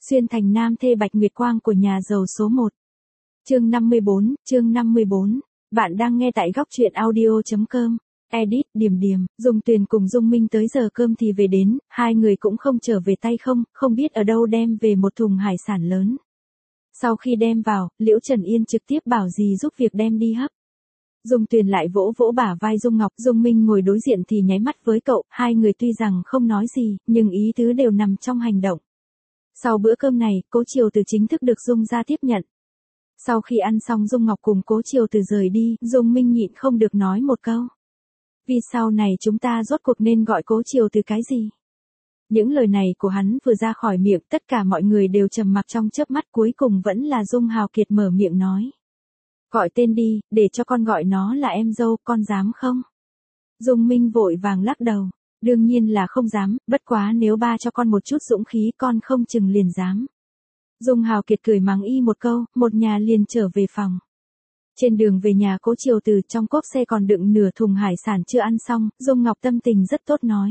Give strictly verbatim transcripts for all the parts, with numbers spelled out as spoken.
Xuyên thành nam thê Bạch Nguyệt Quang của nhà giàu số một. Chương năm mươi bốn, chương năm mươi bốn. Bạn đang nghe tại góc truyện audio chấm com. Edit, Điềm Điềm, Dung Tuyền cùng Dung Minh tới giờ cơm thì về đến, hai người cũng không trở về tay không, không biết ở đâu đem về một thùng hải sản lớn. Sau khi đem vào, Liễu Trần Yên trực tiếp bảo dì giúp việc đem đi hấp. Dung Tuyền lại vỗ vỗ bả vai Dung Ngọc, Dung Minh ngồi đối diện thì nháy mắt với cậu, hai người tuy rằng không nói gì, nhưng ý tứ đều nằm trong hành động. Sau bữa cơm này, Cố Triều Từ chính thức được Dung gia tiếp nhận. Sau khi ăn xong Dung Ngọc cùng Cố Triều Từ rời đi, Dung Minh nhịn không được nói một câu. Vì sau này chúng ta rốt cuộc nên gọi Cố Triều Từ cái gì? Những lời này của hắn vừa ra khỏi miệng, tất cả mọi người đều trầm mặc trong chớp mắt, cuối cùng vẫn là Dung Hào Kiệt mở miệng nói. Gọi tên đi, để cho con gọi nó là em dâu, con dám không? Dung Minh vội vàng lắc đầu. Đương nhiên là không dám, bất quá nếu ba cho con một chút dũng khí con không chừng liền dám. Dung Hào Kiệt cười mắng y một câu, một nhà liền trở về phòng. Trên đường về nhà Cố Triều Từ, trong cốp xe còn đựng nửa thùng hải sản chưa ăn xong, Dung Ngọc tâm tình rất tốt nói.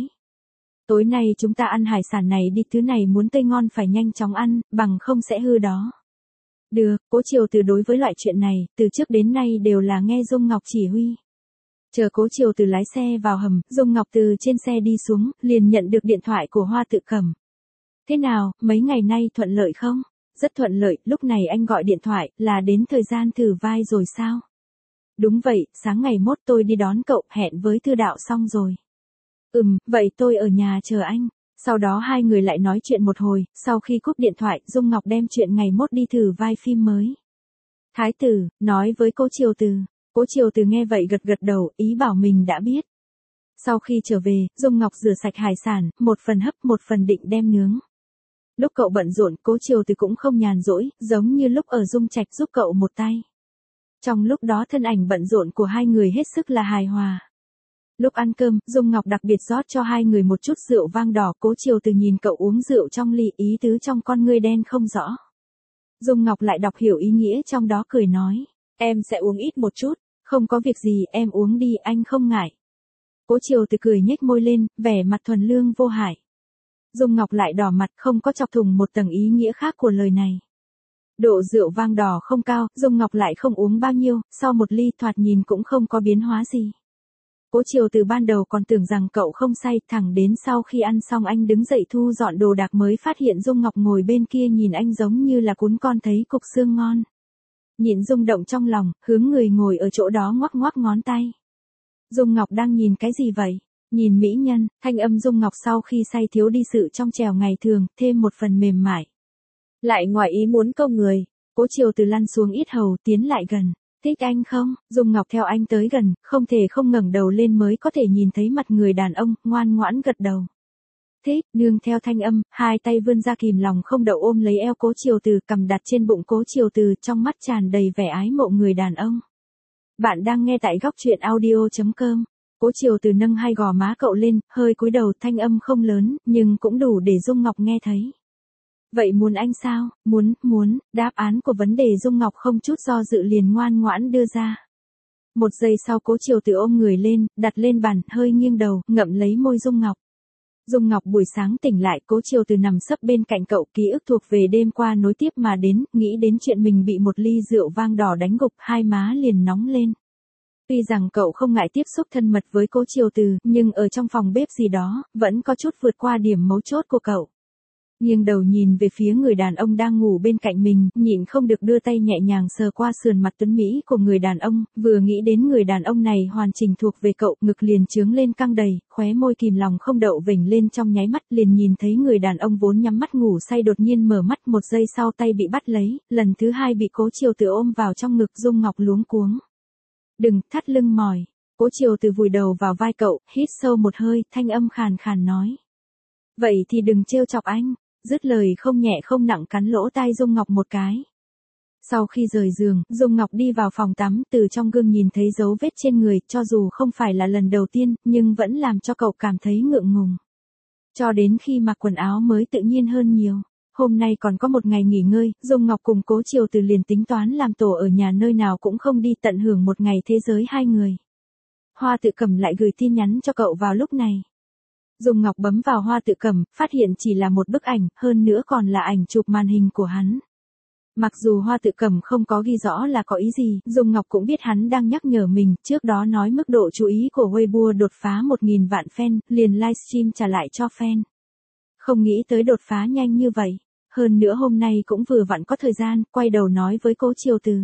Tối nay chúng ta ăn hải sản này đi, thứ này muốn tươi ngon phải nhanh chóng ăn, bằng không sẽ hư đó. Được, Cố Triều Từ đối với loại chuyện này, từ trước đến nay đều là nghe Dung Ngọc chỉ huy. Chờ Cố Triều Từ lái xe vào hầm, Dung Ngọc từ trên xe đi xuống, liền nhận được điện thoại của Hoa Tự Cẩm. Thế nào, mấy ngày nay thuận lợi không? Rất thuận lợi, lúc này anh gọi điện thoại, là đến thời gian thử vai rồi sao? Đúng vậy, sáng ngày mốt tôi đi đón cậu, hẹn với Thư Đạo xong rồi. Ừm, vậy tôi ở nhà chờ anh. Sau đó hai người lại nói chuyện một hồi, sau khi cúp điện thoại, Dung Ngọc đem chuyện ngày mốt đi thử vai phim mới. Thái tử, nói với Cố Triều Từ. Cố Triều Từ nghe vậy gật gật đầu, ý bảo mình đã biết. Sau khi trở về, Dung Ngọc rửa sạch hải sản, một phần hấp một phần định đem nướng. Lúc cậu bận rộn, Cố Triều Từ cũng không nhàn rỗi, giống như lúc ở Dung Trạch giúp cậu một tay. Trong lúc đó thân ảnh bận rộn của hai người hết sức là hài hòa. Lúc ăn cơm, Dung Ngọc đặc biệt rót cho hai người một chút rượu vang đỏ, Cố Triều Từ nhìn cậu uống rượu trong ly, ý tứ trong con ngươi đen không rõ. Dung Ngọc lại đọc hiểu ý nghĩa trong đó, cười nói. Em sẽ uống ít một chút, không có việc gì, em uống đi, anh không ngại. Cố Triều Từ cười nhếch môi lên, vẻ mặt thuần lương vô hại. Dung Ngọc lại đỏ mặt, không có chọc thủng một tầng ý nghĩa khác của lời này. Độ rượu vang đỏ không cao, Dung Ngọc lại không uống bao nhiêu, sau một ly thoạt nhìn cũng không có biến hóa gì. Cố Triều Từ ban đầu còn tưởng rằng cậu không say, thẳng đến sau khi ăn xong anh đứng dậy thu dọn đồ đạc mới phát hiện Dung Ngọc ngồi bên kia nhìn anh giống như là cún con thấy cục xương ngon. Nhịn rung động trong lòng, hướng người ngồi ở chỗ đó ngoắc ngoắc ngón tay. Dung Ngọc đang nhìn cái gì vậy? Nhìn mỹ nhân, thanh âm Dung Ngọc sau khi say thiếu đi sự trong trẻo ngày thường, thêm một phần mềm mại. Lại ngoài ý muốn câu người, Cố Triều Từ lăn xuống ít hầu, tiến lại gần. Thích anh không? Dung Ngọc theo anh tới gần, không thể không ngẩng đầu lên mới có thể nhìn thấy mặt người đàn ông, ngoan ngoãn gật đầu. Thích, nương theo thanh âm, hai tay vươn ra kìm lòng không đậu ôm lấy eo Cố Triều Từ, cầm đặt trên bụng Cố Triều Từ, trong mắt tràn đầy vẻ ái mộ người đàn ông. Bạn đang nghe tại góc truyện audio chấm com. Cố Triều Từ nâng hai gò má cậu lên, hơi cúi đầu, thanh âm không lớn, nhưng cũng đủ để Dung Ngọc nghe thấy. Vậy muốn anh sao? Muốn, muốn, đáp án của vấn đề Dung Ngọc không chút do dự liền ngoan ngoãn đưa ra. Một giây sau Cố Triều Từ ôm người lên, đặt lên bàn, hơi nghiêng đầu, ngậm lấy môi Dung Ngọc. Dung Ngọc buổi sáng tỉnh lại, Cố Triều Từ nằm sấp bên cạnh cậu, ký ức thuộc về đêm qua nối tiếp mà đến, nghĩ đến chuyện mình bị một ly rượu vang đỏ đánh gục, hai má liền nóng lên. Tuy rằng cậu không ngại tiếp xúc thân mật với Cố Triều Từ, nhưng ở trong phòng bếp gì đó, vẫn có chút vượt qua điểm mấu chốt của cậu. Nghiêng đầu nhìn về phía người đàn ông đang ngủ bên cạnh mình, nhịn không được đưa tay nhẹ nhàng sờ qua sườn mặt tuấn mỹ của người đàn ông, vừa nghĩ đến người đàn ông này hoàn chỉnh thuộc về cậu, ngực liền trướng lên căng đầy, khóe môi kìm lòng không đậu vểnh lên trong nháy mắt, liền nhìn thấy người đàn ông vốn nhắm mắt ngủ say đột nhiên mở mắt, một giây sau tay bị bắt lấy, lần thứ hai bị Cố Triều Từ ôm vào trong ngực. Dung Ngọc luống cuống. Đừng, thắt lưng mỏi. Cố Triều Từ vùi đầu vào vai cậu, hít sâu một hơi, thanh âm khàn khàn nói. Vậy thì đừng trêu chọc anh. Dứt lời không nhẹ không nặng cắn lỗ tai Dung Ngọc một cái. Sau khi rời giường, Dung Ngọc đi vào phòng tắm, từ trong gương nhìn thấy dấu vết trên người, cho dù không phải là lần đầu tiên, nhưng vẫn làm cho cậu cảm thấy ngượng ngùng. Cho đến khi mặc quần áo mới tự nhiên hơn nhiều. Hôm nay còn có một ngày nghỉ ngơi, Dung Ngọc cùng Cố Triều Từ liền tính toán làm tổ ở nhà, nơi nào cũng không đi, tận hưởng một ngày thế giới hai người. Hoa Tự Cẩm lại gửi tin nhắn cho cậu vào lúc này. Dung Ngọc bấm vào hoa tự cầm, phát hiện chỉ là một bức ảnh, hơn nữa còn là ảnh chụp màn hình của hắn. Mặc dù hoa tự cầm không có ghi rõ là có ý gì, Dung Ngọc cũng biết hắn đang nhắc nhở mình, trước đó nói mức độ chú ý của Weibo đột phá một nghìn vạn fan, liền livestream trả lại cho fan. Không nghĩ tới đột phá nhanh như vậy. Hơn nữa hôm nay cũng vừa vặn có thời gian, quay đầu nói với Cố Triều Từ.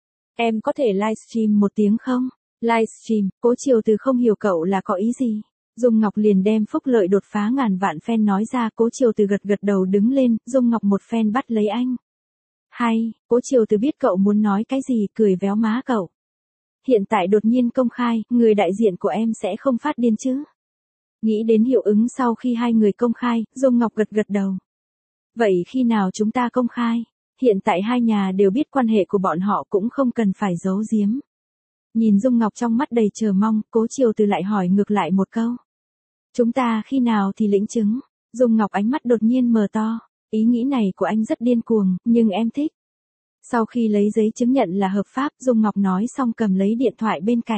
Em có thể livestream một tiếng không? Livestream, Cố Triều Từ không hiểu cậu là có ý gì. Dung Ngọc liền đem phúc lợi đột phá ngàn vạn fan nói ra, Cố Triều Từ gật gật đầu đứng lên, Dung Ngọc một fan bắt lấy anh. Hay, Cố Triều Từ biết cậu muốn nói cái gì, cười véo má cậu. Hiện tại đột nhiên công khai, người đại diện của em sẽ không phát điên chứ? Nghĩ đến hiệu ứng sau khi hai người công khai, Dung Ngọc gật gật đầu. Vậy khi nào chúng ta công khai? Hiện tại hai nhà đều biết quan hệ của bọn họ cũng không cần phải giấu giếm. Nhìn Dung Ngọc trong mắt đầy chờ mong, Cố Triều Từ lại hỏi ngược lại một câu. Chúng ta khi nào thì lĩnh chứng? Dung Ngọc ánh mắt đột nhiên mờ to. Ý nghĩ này của anh rất điên cuồng, nhưng em thích. Sau khi lấy giấy chứng nhận là hợp pháp, Dung Ngọc nói xong cầm lấy điện thoại bên cạnh.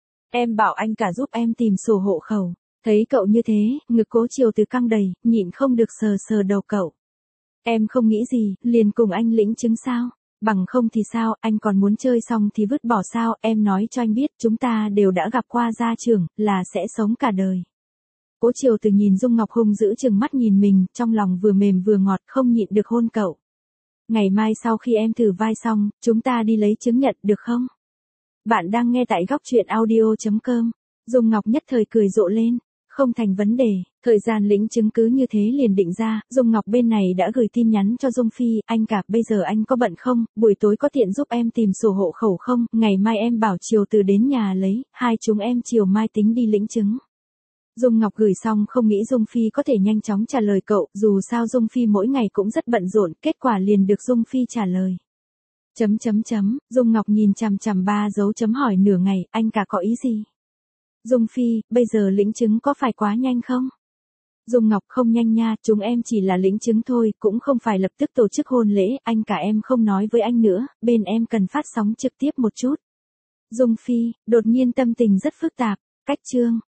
Em bảo anh cả giúp em tìm sổ hộ khẩu. Thấy cậu như thế, ngực Cố Triều Từ căng đầy, nhịn không được sờ sờ đầu cậu. Em không nghĩ gì, liền cùng anh lĩnh chứng sao? Bằng không thì sao, anh còn muốn chơi xong thì vứt bỏ sao? Em nói cho anh biết, chúng ta đều đã gặp qua gia trưởng, là sẽ sống cả đời. Cố Triều Từ nhìn Dung Ngọc hung dữ chừng mắt nhìn mình, trong lòng vừa mềm vừa ngọt, không nhịn được hôn cậu. Ngày mai sau khi em thử vai xong, chúng ta đi lấy chứng nhận được không? Bạn đang nghe tại góc truyện audio chấm com. Dung Ngọc nhất thời cười rộ lên. Không thành vấn đề, thời gian lĩnh chứng cứ như thế liền định ra, Dung Ngọc bên này đã gửi tin nhắn cho Dung Phi, anh cả, bây giờ anh có bận không, buổi tối có tiện giúp em tìm sổ hộ khẩu không, ngày mai em bảo Triều Từ đến nhà lấy, hai chúng em chiều mai tính đi lĩnh chứng. Dung Ngọc gửi xong không nghĩ Dung Phi có thể nhanh chóng trả lời cậu, dù sao Dung Phi mỗi ngày cũng rất bận rộn, kết quả liền được Dung Phi trả lời. Chấm chấm chấm, Dung Ngọc nhìn chằm chằm ba dấu chấm hỏi nửa ngày, anh cả có ý gì? Dung Phi, bây giờ lĩnh chứng có phải quá nhanh không? Dung Ngọc không nhanh nha, chúng em chỉ là lĩnh chứng thôi, cũng không phải lập tức tổ chức hôn lễ, anh cả em không nói với anh nữa, bên em cần phát sóng trực tiếp một chút. Dung Phi, đột nhiên tâm tình rất phức tạp, cách chương.